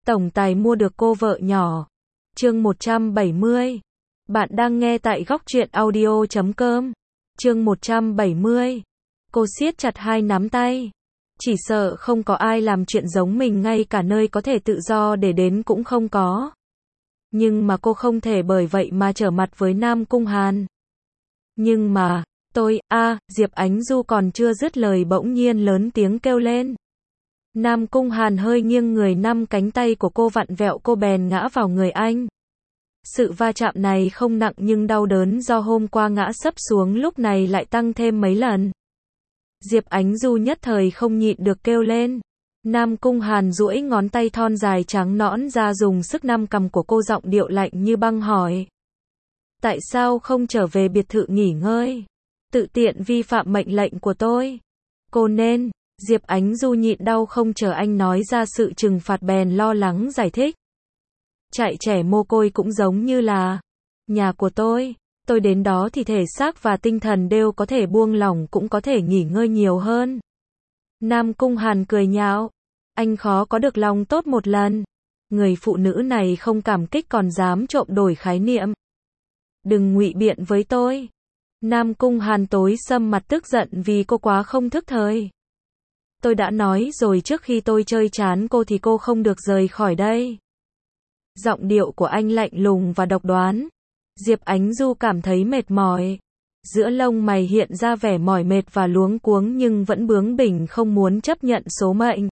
Tổng tài mua được cô vợ nhỏ. Chương 170. Bạn đang nghe tại góc truyện audio.com. Chương 170. Cô siết chặt hai nắm tay. Chỉ sợ không có ai làm chuyện giống mình, ngay cả nơi có thể tự do để đến cũng không có. Nhưng mà cô không thể bởi vậy mà trở mặt với Nam Cung Hàn. Nhưng mà, Diệp Ánh Du còn chưa dứt lời bỗng nhiên lớn tiếng kêu lên. Nam Cung Hàn hơi nghiêng người, năm cánh tay của cô vặn vẹo, cô bèn ngã vào người anh. Sự va chạm này không nặng nhưng đau đớn do hôm qua ngã sấp xuống lúc này lại tăng thêm mấy lần. Diệp Ánh Du nhất thời không nhịn được kêu lên. Nam Cung Hàn duỗi ngón tay thon dài trắng nõn ra, dùng sức nắm cằm của cô, giọng điệu lạnh như băng hỏi. Tại sao không trở về biệt thự nghỉ ngơi? Tự tiện vi phạm mệnh lệnh của tôi. Cô nên... Diệp Ánh Du nhịn đau không chờ anh nói ra sự trừng phạt bèn lo lắng giải thích. Trại trẻ mồ côi cũng giống như là nhà của tôi đến đó thì thể xác và tinh thần đều có thể buông lỏng, cũng có thể nghỉ ngơi nhiều hơn. Nam Cung Hàn cười nhạo, anh khó có được lòng tốt một lần. Người phụ nữ này không cảm kích còn dám trộm đổi khái niệm. Đừng ngụy biện với tôi. Nam Cung Hàn tối sầm mặt tức giận vì cô quá không thức thời. Tôi đã nói rồi, trước khi tôi chơi chán cô thì cô không được rời khỏi đây. Giọng điệu của anh lạnh lùng và độc đoán. Diệp Ánh Du cảm thấy mệt mỏi. Giữa lông mày hiện ra vẻ mỏi mệt và luống cuống nhưng vẫn bướng bỉnh không muốn chấp nhận số mệnh.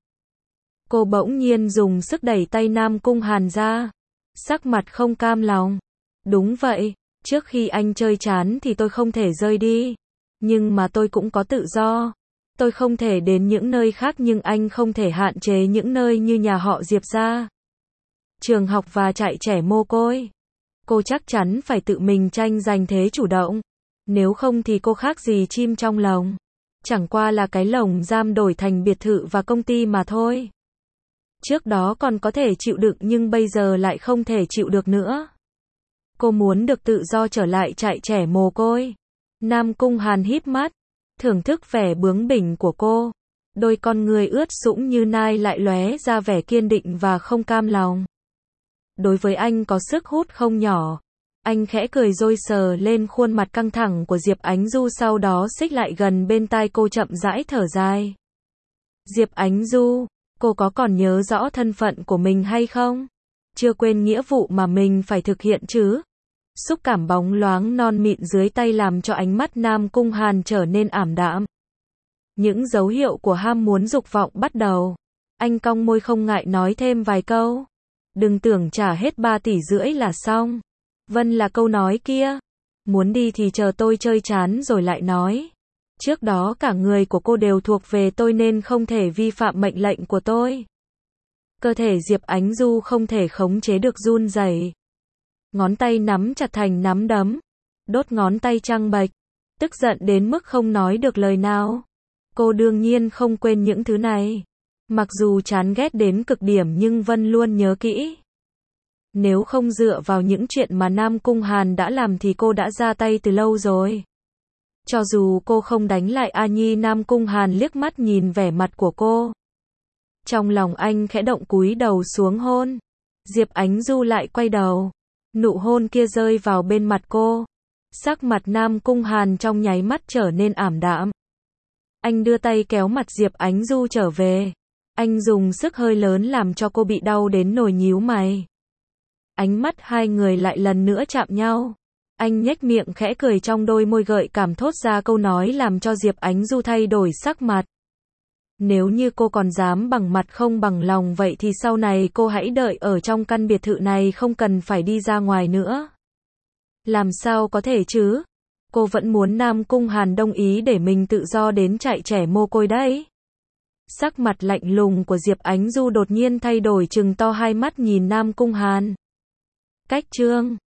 Cô bỗng nhiên dùng sức đẩy tay Nam Cung Hàn ra. Sắc mặt không cam lòng. Đúng vậy, trước khi anh chơi chán thì tôi không thể rời đi. Nhưng mà tôi cũng có tự do. Tôi không thể đến những nơi khác nhưng anh không thể hạn chế những nơi như nhà họ Diệp gia, trường học và trại trẻ mồ côi. Cô chắc chắn phải tự mình tranh giành thế chủ động. Nếu không thì cô khác gì chim trong lồng. Chẳng qua là cái lồng giam đổi thành biệt thự và công ty mà thôi. Trước đó còn có thể chịu đựng nhưng bây giờ lại không thể chịu được nữa. Cô muốn được tự do trở lại trại trẻ mồ côi. Nam Cung Hàn híp mắt, thưởng thức vẻ bướng bỉnh của cô. Đôi con người ướt sũng như nai lại lóe ra vẻ kiên định và không cam lòng. Đối với anh có sức hút không nhỏ. Anh khẽ cười rồi sờ lên khuôn mặt căng thẳng của Diệp Ánh Du, sau đó xích lại gần bên tai cô, chậm rãi thở dài. Diệp Ánh Du, cô có còn nhớ rõ thân phận của mình hay không? Chưa quên nghĩa vụ mà mình phải thực hiện chứ? Xúc cảm bóng loáng non mịn dưới tay làm cho ánh mắt Nam Cung Hàn trở nên ảm đạm. Những dấu hiệu của ham muốn dục vọng bắt đầu. Anh cong môi không ngại nói thêm vài câu. Đừng tưởng trả hết 3,5 tỷ là xong. Vân là câu nói kia. Muốn đi thì chờ tôi chơi chán rồi lại nói. Trước đó cả người của cô đều thuộc về tôi nên không thể vi phạm mệnh lệnh của tôi. Cơ thể Diệp Ánh Du không thể khống chế được run rẩy. Ngón tay nắm chặt thành nắm đấm. Đốt ngón tay trắng bệch. Tức giận đến mức không nói được lời nào. Cô đương nhiên không quên những thứ này. Mặc dù chán ghét đến cực điểm nhưng Vân luôn nhớ kỹ. Nếu không dựa vào những chuyện mà Nam Cung Hàn đã làm thì cô đã ra tay từ lâu rồi. Cho dù cô không đánh lại A Nhi, Nam Cung Hàn liếc mắt nhìn vẻ mặt của cô. Trong lòng anh khẽ động, cúi đầu xuống hôn. Diệp Ánh Du lại quay đầu. Nụ hôn kia rơi vào bên mặt cô. Sắc mặt Nam Cung Hàn trong nháy mắt trở nên ảm đạm. Anh đưa tay kéo mặt Diệp Ánh Du trở về. Anh dùng sức hơi lớn làm cho cô bị đau đến nổi nhíu mày. Ánh mắt hai người lại lần nữa chạm nhau. Anh nhếch miệng khẽ cười, trong đôi môi gợi cảm thốt ra câu nói làm cho Diệp Ánh Du thay đổi sắc mặt. Nếu như cô còn dám bằng mặt không bằng lòng vậy thì sau này cô hãy đợi ở trong căn biệt thự này, không cần phải đi ra ngoài nữa. Làm sao có thể chứ? Cô vẫn muốn Nam Cung Hàn đồng ý để mình tự do đến trại trẻ mồ côi đấy. Sắc mặt lạnh lùng của Diệp Ánh Du đột nhiên thay đổi, trừng to hai mắt nhìn Nam Cung Hàn. Cách chương